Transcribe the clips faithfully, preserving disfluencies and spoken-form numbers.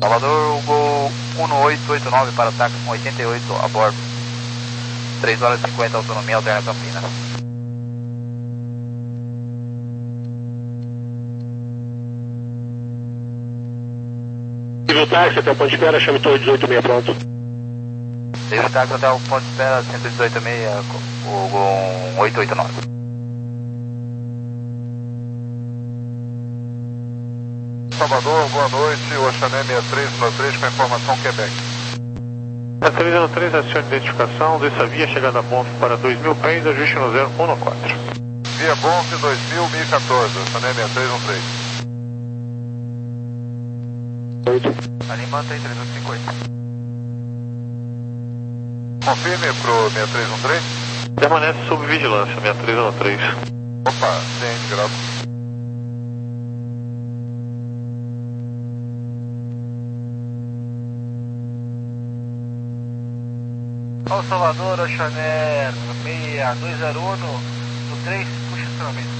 Salvador, Gol um oito oito nove para táxi com oitenta e oito a bordo. três horas e cinquenta, autonomia alterna Campinas. Civil táxi até o ponto de espera, chame todo dezoito seis pronto. Civil táxi até o ponto de espera, cento e dezoito seis, o Gol oito oito nove. Salvador, boa noite, Oxané seis três um três com a informação Quebec. seis três um três, acione identificação, desça via, chegada a Bonf para dois mil pés, ajuste no zero um quatro. Via Bonf dois mil, mil e quatorze, Oxané seis três um três. Ali mantém três oito cinco oito. Confirme pro seis três um três. Permanece sob vigilância, seis três um três. Opa, C N, gravo. Ó Salvador, Oxané seis dois zero um, no três, puxa estacionamento.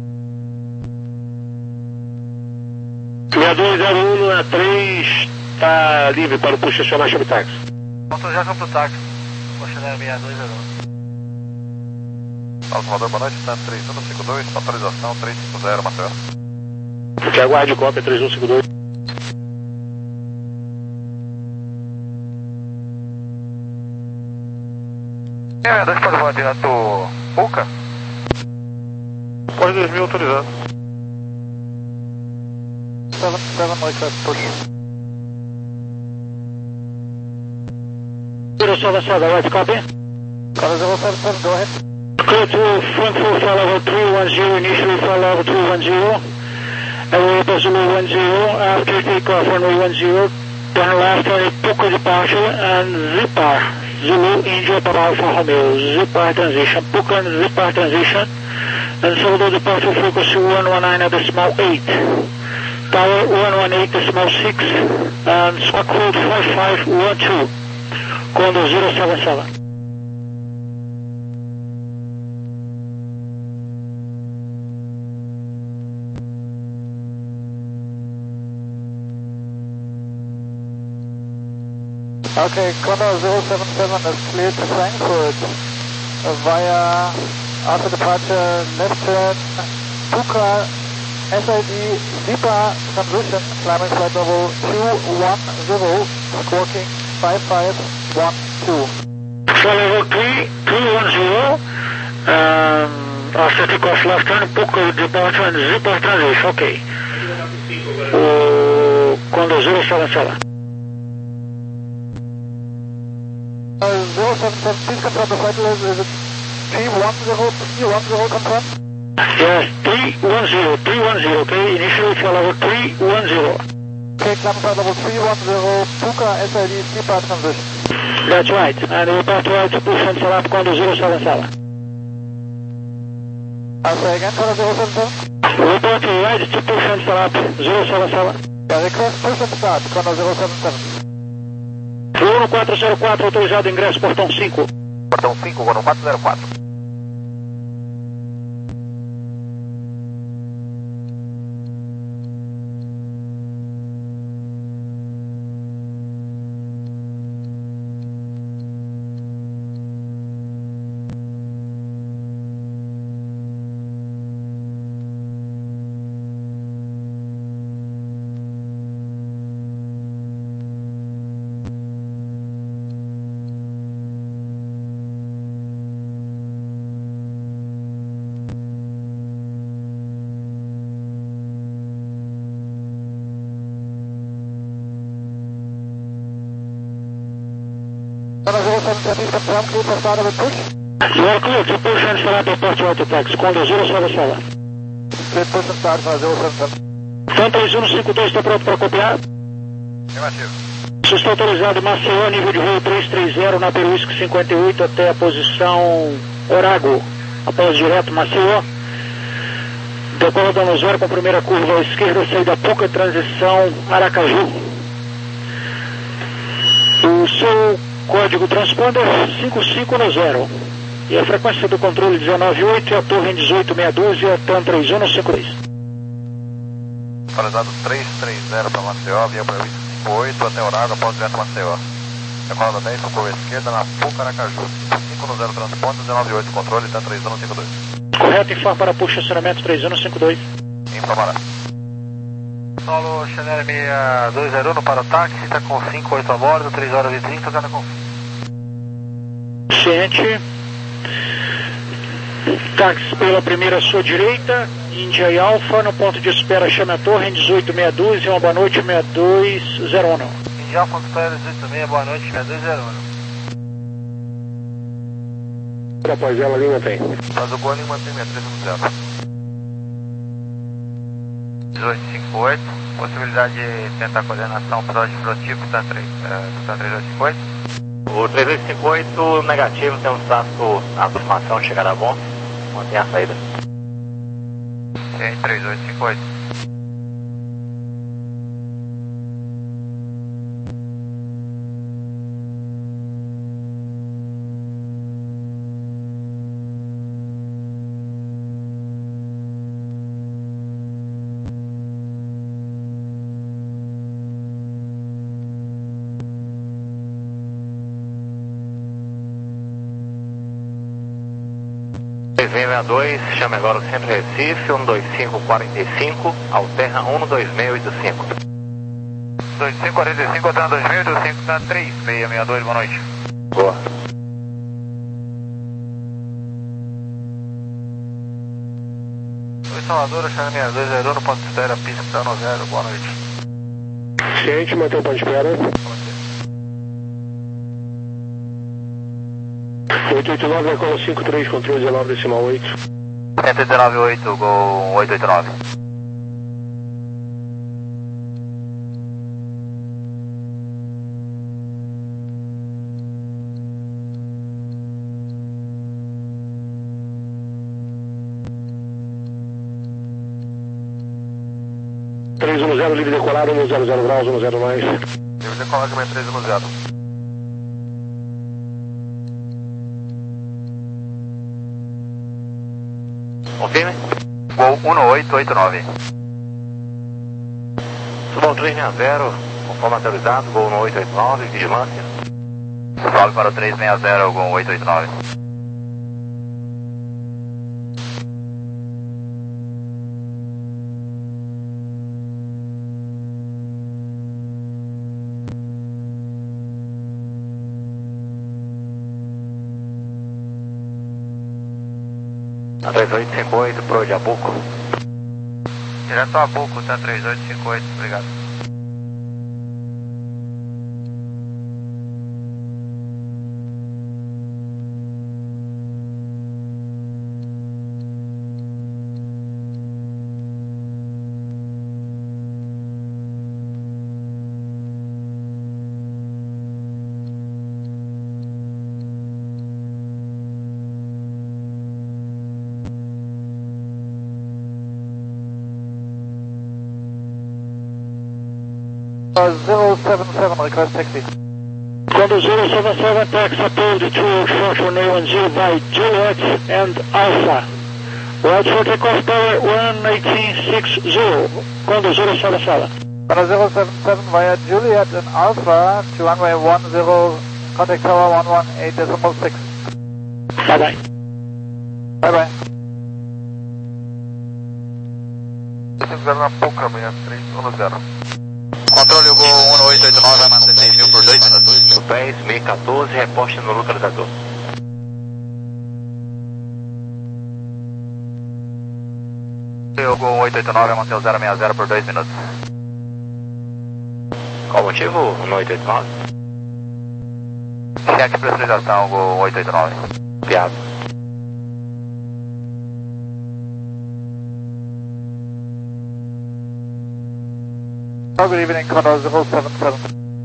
seis dois zero um na três, está livre para o push estacionar chave táxi. Autorização para o táxi, Oxané seis dois zero um. Salvador, boa noite, está três um cinco dois, atualização três cinco zero, Marcelo. Que aguarde cópia três um cinco dois. É, dois pode voar direto Puca? Pode dois mil autorizado. seven seven noite, push. zero seven seven, right copy? Cara zero seven seven, go ahead. Clear to Frankfurt, flight level three one zero, initially flight level three one zero. Airway Zulu one zero, after takeoff runway one zero, turn left on a Puka departure and Zipar. Zulu India para Alfa Romeo, Zipar transition, Puka and Zipar transition, and Salvador departure frequency one one nine decimal eight. Tower one one eight decimal six, and squawk code five five one two, Condor zero seven seven. Okay, Condor zero seven seven is cleared to Frankfurt uh, via, after departure, left turn, Puka, S I D, Zipa transition, climbing flight level two one zero, squawking five five one two. Flight level three two one zero, um, after takeoff left turn, Puka departure and Zipa transition, okay. O Condor zero seven seven. Uh, zero seven seven, please confirm the flight level, is it three one zero, three one zero confirm? Yes, three one zero, three one zero, okay, initially flight level three one zero. Okay, climb flight level three one zero, Puka, S I D, Zipa transition. That's right, and we report to right to push and set up Condor zero seven seven. I'll say again, Condor zero seven seven? Report to right to push and set up zero seven seven. Yeah, request push and start, Condor zero seven seven. um quatro zero quatro, autorizado ingresso, portão cinco. Portão cinco, Gol quatro zero quatro. Condor zero seven seven, confirm, clear for start of a push. You are clear to push and set up approach right to taxi, Condor zero seven seven. Clear push and start, Condor zero seven seven. Então três um cinco dois está pronto para copiar? Negativo. Isso está autorizado, Maceió, nível de voo três três zero, na Peruísque cinquenta e oito até a posição Orago, após direto Maceió. Decola dando zero com a primeira curva à esquerda, saída Puca, transição Aracaju. O seu código transponder cinco cinco no zero. E a frequência do controle dezenove oito e a torre em dezoito seis doze e a TAM três um no cinco três. Atualizado três três zero para Maceió, via para cinco oito, até Horário, após direto Maceió. Recolada dez, socorro à esquerda, na Pucaracaju. cinco no zero transporte, dezenove oito, controle, está três um cinco dois. Correto, informa para puxa estacionamento três um cinco dois. Informará. Solo Chanel seis dois zero um para o táxi, está com cinco oito a bordo, três horas e trinta, está com... Ciente. Táxi pela primeira à sua direita, Índia e Alfa, no ponto de espera chame a torre em dezoito sessenta e dois e uma boa noite, sessenta e dois zero um. Índia Alfa, espera dezoito sessenta e seis, boa noite, sessenta e dois zero um. Após ela, Lima tem. Faz o gol, Lima tem sessenta e três um zero. dezoito cinquenta e oito, possibilidade de tentar coordenação para o tipo, está três oito cinco oito. O três oito cinco oito negativo, tem um status na aproximação de chegada a bom, mantém a saída. Sim, três oito cinco oito. três seis seis dois, chame agora o Centro Recife, um dois cinco quatro cinco, Alterra um dois seis oito cinco. dois cinco quatro cinco, Alterra dois seis oito cinco, está três seis seis dois, boa noite. Boa. Oi, Salvador, Chame seis dois zero um, no ponto de espera, pista tá no zero, boa noite. Ciente, mantém o ponto de espera. oito oito nove, Ecola cinco três, controle dezenove decimal oito. cento e dezenove oito, Gol oito oito nove. três um zero, livre decolado, um zero zero graus, um zero mais. Livre decolado, também três um zero. Confirme. Gol um oito oito nove. Subam três seis zero, conforme autorizado, Gol um oito oito nove, vigilância. Salve para o três seis zero, Gol oito oito nove. A três oito cinco oito, pro de Abuco. Direto a Abuco, tá três oito cinco oito, obrigado. zero seven seven, request taxi. Quando zero seven seven, taxi approved to short runway one zero by Juliet and Alpha. Right for takeoff power one eighteen sixty. Quando zero seven seven. Quando zero seven seven via Juliet and Alpha to runway one zero, contact tower one one eight decimal six. Bye bye. Bye bye. cinco zero na Puca, sessenta e três um zero. Controle o Gol um oito oito nove, vai manter seis mil por dois minutos. dez mil e quatorze, reposte no localizador. O Gol um oito oito nove, vai manter o zero seis zero por dois minutos. Qual o motivo, um oito oito nove? Cheque pressurização, Gol um oito oito nove. Piado. Good evening, Condor zero seven seven.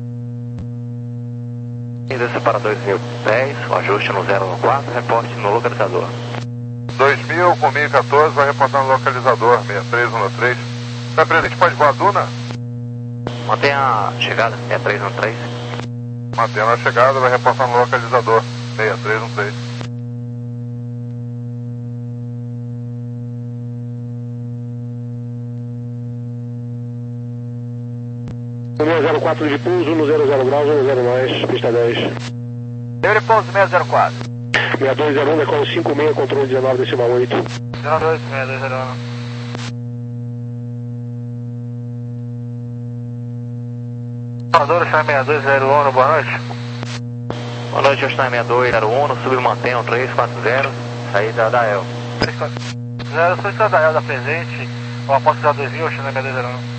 Índice para dois mil e dez, o ajuste no zero quatro, reporte no localizador. dois mil com mil e quatorze, vai reportar no localizador, sessenta e três um três. Está presente, pode voar a Duna? Mantenha a chegada, sessenta e três um três. Mantendo a chegada, vai reportar no localizador, sessenta e três um três. um zero quatro de pouso, um zero zero graus, um zero mais, pista dez. Livre pouso seis zero quatro. seis dois zero um, decolo cinco seis, controle dezenove decimal oito. zero dois, seis dois zero um. Salvador, China seis dois zero um, boa noite. Boa noite, China seis dois zero um, submantenham três quatro zero, saída da E L. três quatro zero, solicitando da E L da presente, ou após dois mil, China seis dois zero um.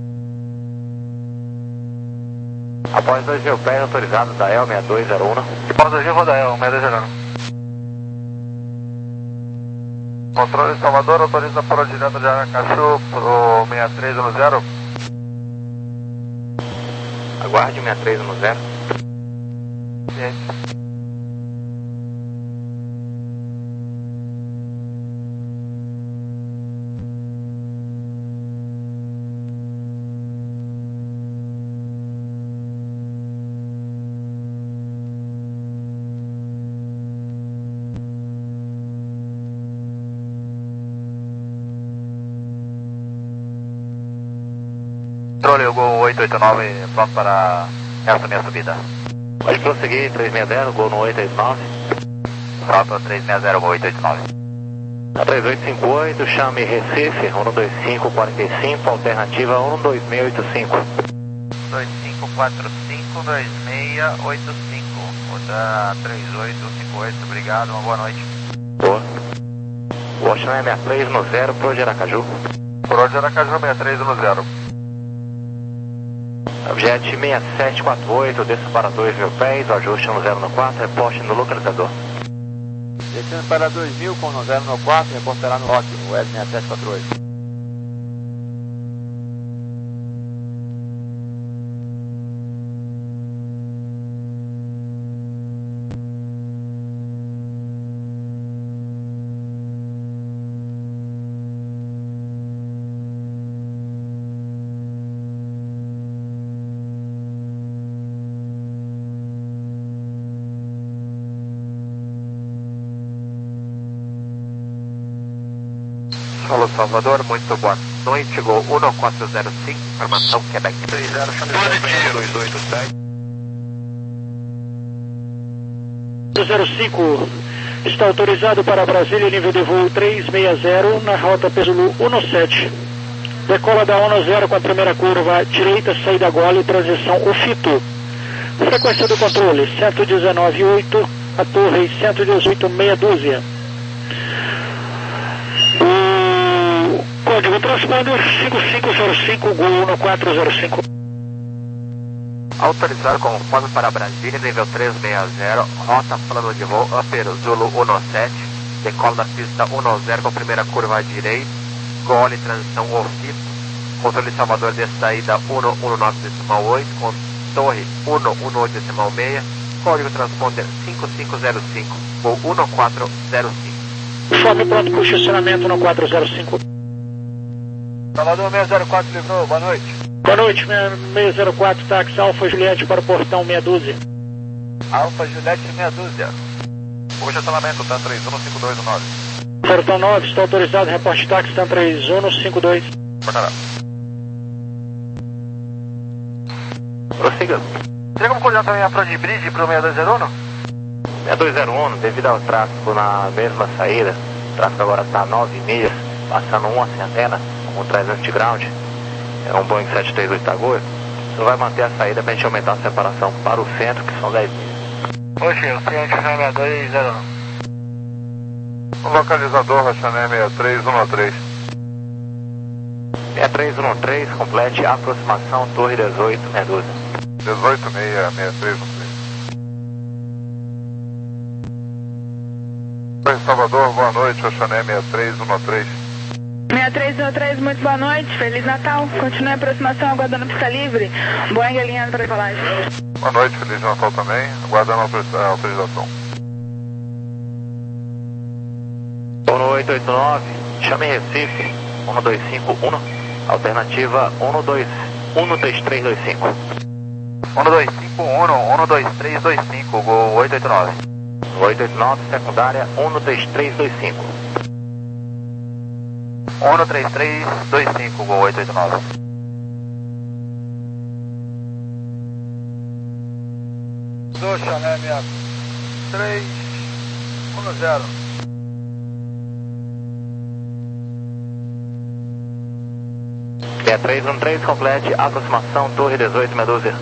Após dois mil pés, autorizado da E L seis dois zero um. Após dois mil, vou da E L seis dois zero um. Controle Salvador, autoriza para o direto de Aracaju pro seis três um zero. Aguarde seis três um zero. Ciente. Controle, o Gol oito oito nove, pronto para essa minha subida. Pode prosseguir, três seis zero, Gol no oito oito nove. Pronto, três seis zero, Gol oito oito nove. A três oito cinco oito, chame Recife, um dois cinco quatro cinco, alternativa um dois seis oito cinco. dois cinco quatro cinco, dois seis oito cinco. Vou dar três oito cinco oito, obrigado, uma boa noite. Boa. Washington seis três um zero, pro de Aracaju. Pro de Aracaju, seis três um zero. Objet seis sete quatro oito, desço para dois mil pés, ajuste no zero quatro, reporte no localizador. Descendo para dois mil com no zero quatro, reportará no Rock, no S seis sete quatro oito. Alô Salvador, muito boa noite, Gol um quatro zero cinco, informação Quebec três zero, positivo dois oito sete. zero cinco está autorizado para Brasília, nível de voo três seis zero, na rota Pesoulu um sete. Decola da um zero com a primeira curva direita, saída gole, transição UFITO. Frequência do controle cento e dezenove ponto oito, a torre cento e dezoito meia dúzia. Código transponder cinco cinco zero cinco, Gol um quatro zero cinco. Autorizado conforme para Brasília, nível três seis zero, rota plano de voo, Upper Zulu um sete, decola da pista um zero com a primeira curva à direita, gole, transição OFITO, controle Salvador de saída um um nove decimal oito, com torre um um oito decimal seis, código transponder cinco cinco zero cinco, Gol um quatro zero cinco. Informe pronto para o estacionamento no quatro zero cinco. Salvador seis zero quatro livrou, boa noite. Boa noite, seis zero quatro, táxi Alfa Juliette para o portão meia dúzia. Alfa Juliette meia dúzia. O estacionamento, tá três um cinco dois um nove. Portão nove, está autorizado, reporte táxi, tá três um cinco dois. Portará. Prossiga. Teria como coordenar também a Front Bridge para o seis dois zero um? seis dois zero um, devido ao tráfego na mesma saída, o tráfego agora está a nove milhas, passando uma centena, com trezentos de ground, é um Boeing sete três oito Lagoa, você vai manter a saída para a gente aumentar a separação para o centro, que são dez milhas. Oxe, o ciente seis dois zero um. O localizador, Rochané seis três um três. seis três um três, complete a aproximação, torre dezoito, meia dúzia. dezoito seis seis três um três. Oi, Salvador, boa noite, Rochané seis três um três. seis três um três, muito boa noite, Feliz Natal. Continue a aproximação, aguardando pista livre. Boeing alinhado para a decolagem. Boa noite, Feliz Natal também, aguardando a autorização. um oito oito nove, chame Recife, um dois cinco um, alternativa um dois um três três dois cinco. um dois cinco um, um dois três dois cinco, Gol oito oito nove. oito oito nove, secundária um três três dois cinco. um três três dois cinco, Gol oito oito nove. do Chalé sessenta e três dez. sessenta e três dezesseis, complete aproximação, torre dezoito, meia dúzia.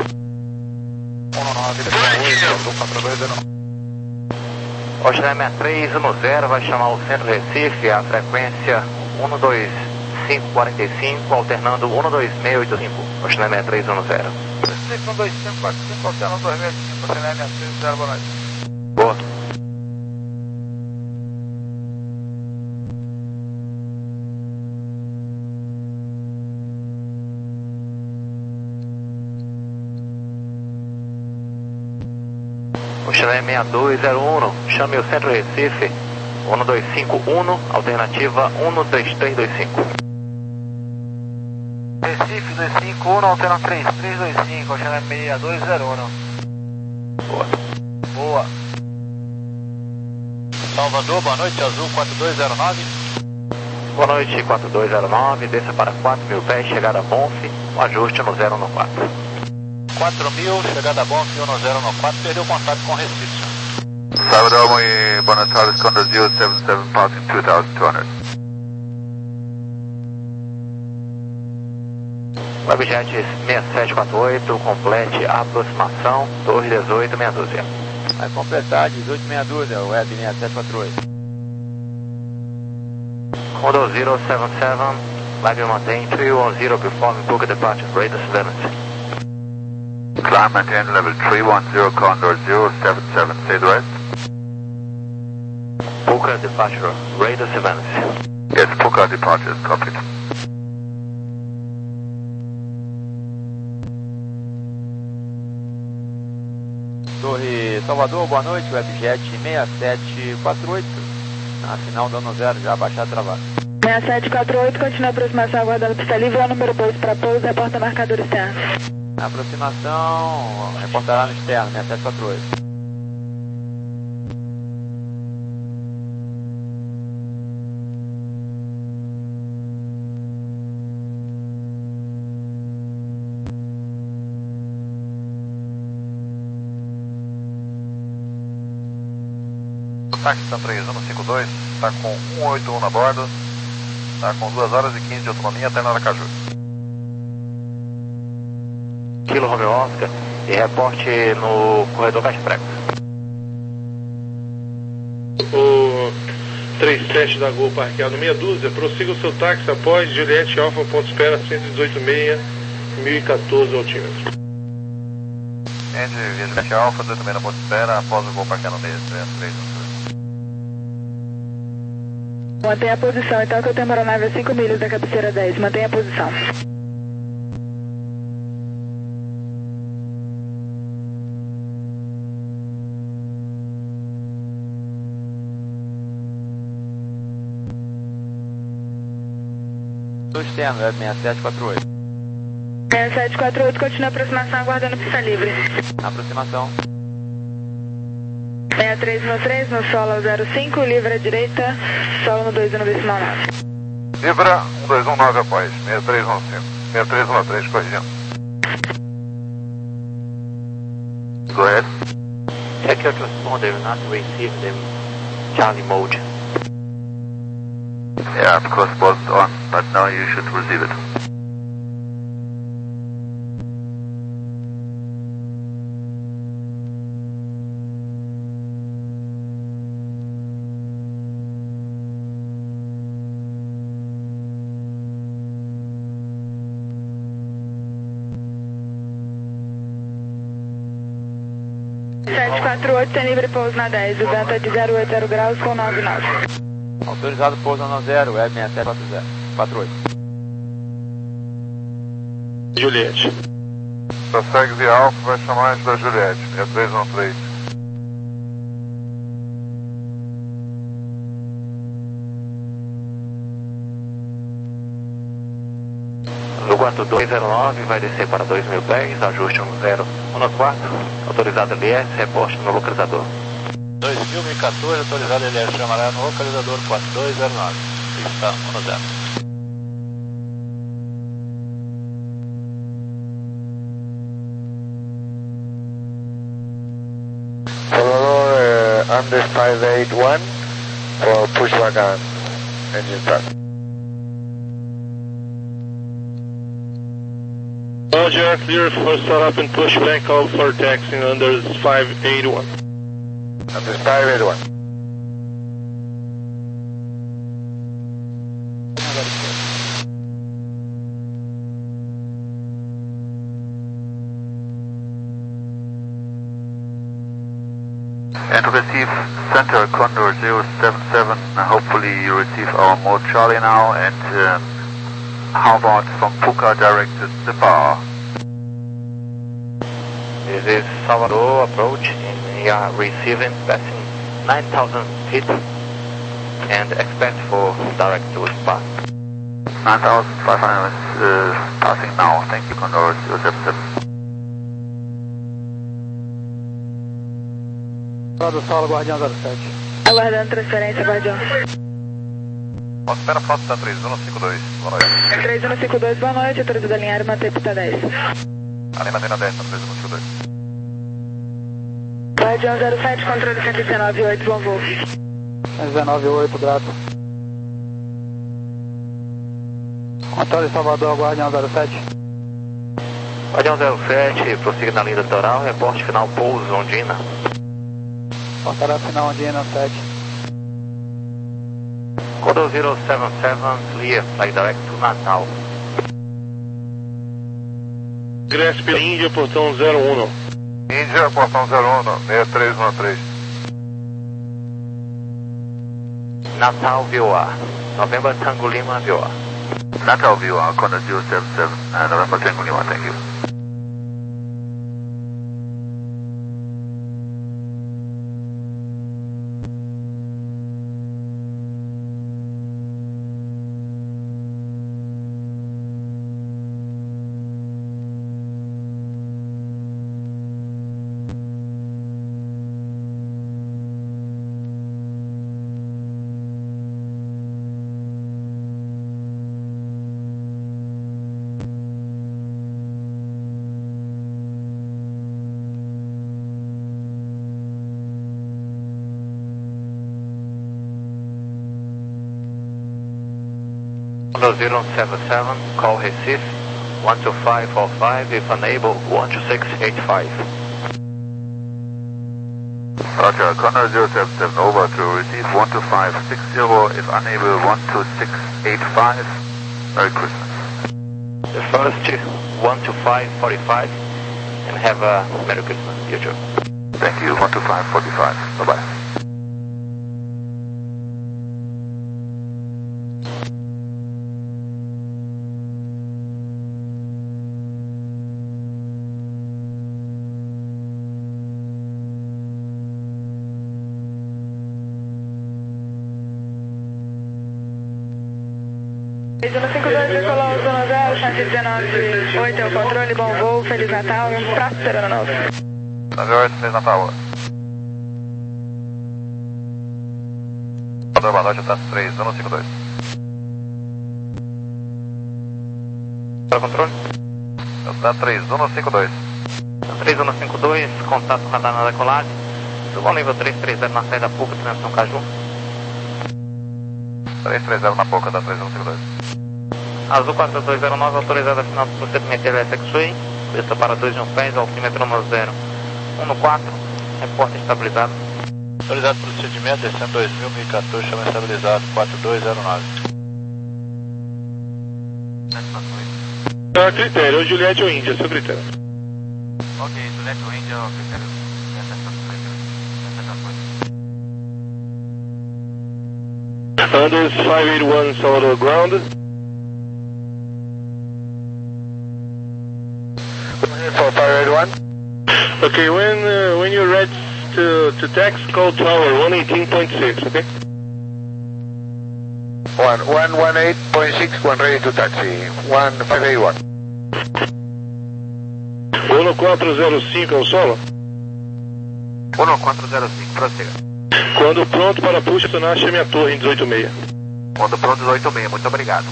O Chalé sessenta e três dez vai chamar o centro Recife, a frequência um dois cinco quatro cinco, alternando um dois seis oito cinco. O Chalé sessenta e três dez. Recife um dois cinco quatro cinco, alternando dois seis oito cinco, Chalé sessenta e três dez, boa noite. Boa. O Chalé sessenta e dois zero um, chame o centro Recife, um dois cinco um, alternativa um três três dois cinco. Recife dois cinco um, alterna três três dois cinco, Chalé sessenta e dois zero um. Boa. Boa. Salvador, boa noite, Azul quatro dois zero nove. Boa noite, quatro dois zero nove, desça para quatro mil pés, chegada a Bonf, o ajuste no zero um quatro. quatro mil, chegada a Bonf, um zero um quatro, perdeu contato com Recife. Salvador, muy buenas tardes, Condor zero seven seven, passing two thousand two hundred. Webjet seis sete quatro oito, complete aproximação, torre dezoito, meia dúzia. Vai completar dezoito meia dúzia, Web seis sete quatro oito. Condor zero seven seven, live maintain three one zero, performing Puka departure, radar seventy. Climb maintain level three one zero, Condor zero seven seven, say the rest. Puka departure, radar seventy. Yes, Puka departure is copied. Torre Salvador, boa noite, Webjet seis sete quatro oito, na final dando zero, já baixar travado. seis sete quatro oito, continua a aproximação aguardando pista livre, é o número dois para pouso, reporta marcador externo. Na aproximação, reportará no externo, seis sete quatro oito. Táxi São três um cinco dois, está com um oito um na bordo, está com duas horas e quinze de autonomia até Aracaju. Kilo Romeo Oscar e reporte no corredor Casprex. O trinta e sete da Gol parqueado meia dúzia, prossiga o seu táxi após Juliette Alfa, ponto espera cento e dezoito seis, mil e quatorze altímetros. Entre via Juliette Alfa, dezoito seis na ponte espera, após o Gol parqueado meia três um. Mantenha a posição, então que eu tenho uma aeronave a cinco milhas da cabeceira dez, mantenha a posição. Do externo, Web seis sete quatro oito. seis sete quatro oito, continua a aproximação aguardando pista livre. Na aproximação. seis três um três, no solo zero cinco, livre à direita, solo no dois um decimal nove. Libra um dois um nove após, seis três um cinco, seis três um três, corrigindo. Go ahead. Check your transponder, not receive them, Charlie mode. Yeah, because both on, but now you should receive it. sete quatro oito, tem livre pouso na dez, o vento é de zero oito zero graus com nove nove. Autorizado pouso na zero, Web seis sete quatro oito. Juliette. Prossegue via Alfa, vai chamar antes da Juliette, seis três um três. No quatro dois zero nove vai descer para dois mil pés, ajuste no zero um quatro, autorizado L S, reporte no localizador. dois mil e quatorze, autorizado L S, chamará no localizador quatro dois zero nove, pista um zero. under five eight one for push wagon engine start. Roger, clear for startup and pushback, call for taxing under five eight one. Under five eight one. And to receive Center Condor zero seven seven, uh, hopefully you receive our mode Charlie now, and uh, how about from Puka direct to Zipa? This is Salvador approach, and we are receiving passing nine thousand feet and expect for direct to Spa. nine thousand five hundred is uh, passing now, thank you Condor zero seven seven. Do solo, Guardião zero sete. Aguardando transferência, Guardião. Espera Fox três um cinco dois, boa noite. três um cinco dois, boa noite, autoriza da linha manter pista dez. Ali mantendo dez, três um cinco dois. Guardião zero sete, controle cento e dezenove oito, bom voo. cento e dezenove oito, grato. Controle Salvador, Guardião zero sete. Guardião zero sete, prossiga na linha litoral, reporte final pouso Ondina. Portará final Ondina sete. Condor zero seven seven, clear, fly direct to Natal. Ingresso pela Índia, portão zero um. Índia, portão zero um, seis três um três. Natal V O A, November Tango Lima V O A. Natal V O A, Condor zero seven seven, uh, November Tango Lima, thank you. Condor zero seven seven, call Recife, one two five four five, if unable, one two six eight five. Roger, Condor zero seven seven, over to receive one two five six zero, if unable, one two six eight five. Merry Christmas. The first, one two five forty-five, and have a Merry Christmas, you too. Thank you, one two five forty-five, bye-bye. três um cinco dois, decolou zona zero, cento e dezenove oito é o controle, bom voo, Feliz Natal e um próspero ano novo. nove oito, Feliz Natal. Boa noite, tá três um cinco dois. Para controle? Tá três um cinco dois. três um cinco dois, contato radar na decolagem. Suba ao nível três três zero na saída Puca, transição Caju. três três zero na boca da três um cinco dois. Azul quatro dois zero nove, autorizada a final do procedimento L S X-Way. Pista para dois e um pés, altímetro número zero um no quatro, reporte estabilizado. Autorizado procedimento, descendo dois mil, mil e quatorze, chama estabilizado, quatro dois zero nove. Tá, critério, ou Juliette ou Índia, seu critério. Ok, Juliette ou Índia, critério. Under five eight one, Salvador ground. For five eight one. Okay, when uh, when you're ready to, to tax, call tower one eighteen point six, okay? one one one eight point six, one ready to taxi. one five eight one. um quatro zero cinco é o solo? um quatro zero cinco, prossiga. Quando pronto para push, acionar chame a torre em dezoito seis. Quando pronto, dezoito seis, muito obrigado.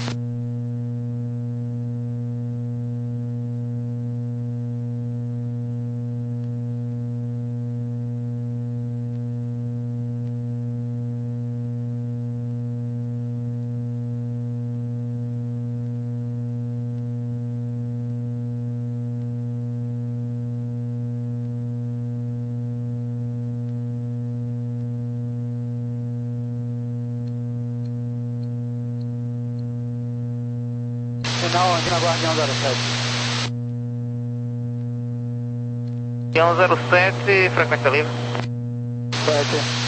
Final aqui na Guardião zero sete. Guardião zero sete, frequência livre. sete.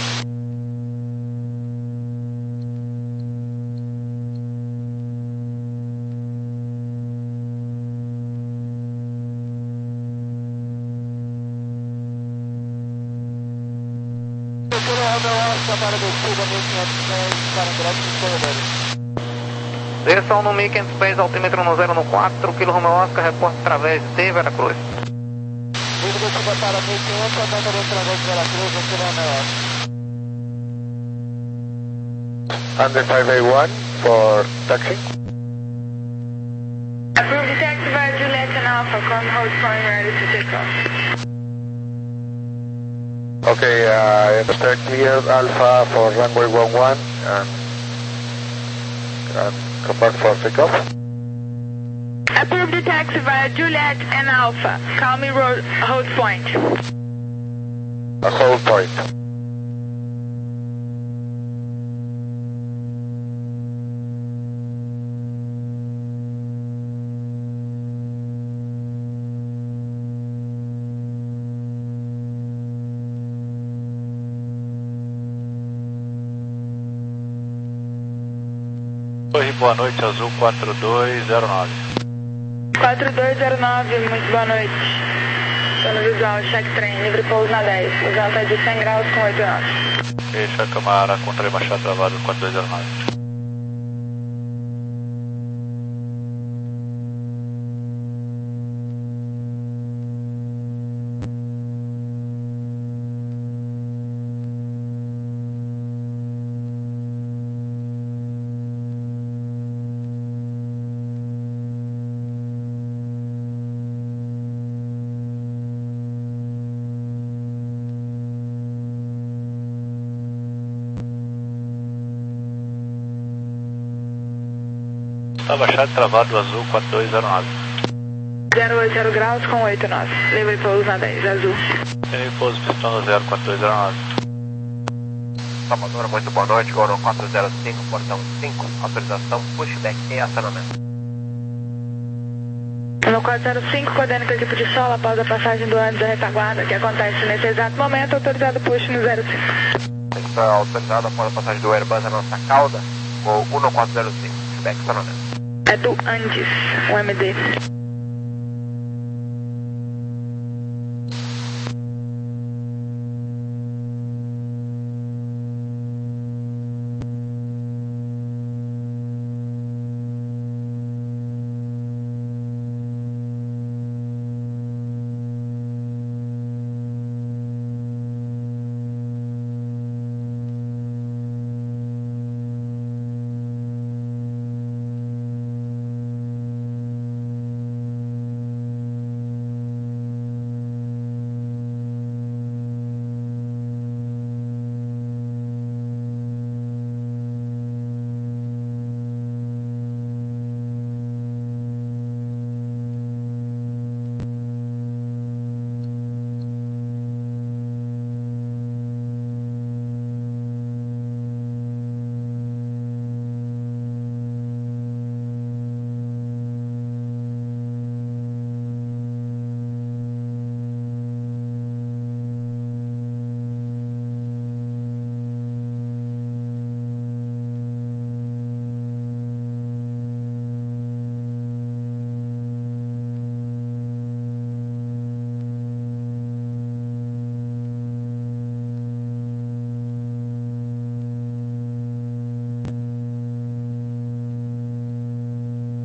Para descida mil quinhentos pés, para ingresso de corredores. Direção no mil e quinhentos pés, altímetro no zero no quatro, Kilo Romeo Oscar, reporte através de Veracruz. Livre descida para mil e quinhentos, aumenta através de Veracruz, no Kilo Romeo Oscar. Under five A one for taxi. Approved the taxi via Juliet and Alpha, come hold point ready to take off. Okay, uh, I understand clear Alpha for runway one one and, and come back for takeoff. Approved the taxi via Juliet and Alpha. Call me road, hold point. A hold point. Oi, boa noite, Azul quatro dois zero nove. quatro dois zero nove, muito boa noite. Estou no visual, check trem, livre pouso na dez. O vento é de cem graus com oito knots. Fecha a câmara contra Machado travado quatro dois zero nove. Tá baixado, travado, Azul quatro dois zero nove. zero oito zero graus com oito knots. Livre pouso na dez, Azul. Tem pouso pistão no zero quatro dois zero nove. Salvador, muito boa noite, Goro quatro zero cinco, portão cinco, autorização, pushback e acionamento. No quatro zero cinco, coordenando com a equipe de solo após a passagem do ônibus da retaguarda, que acontece nesse exato momento, autorizado push no zero cinco. Está autorizado após a passagem do Airbus a nossa cauda, ou um quatro zero cinco, pushback e acionamento. É do Andes, o M D.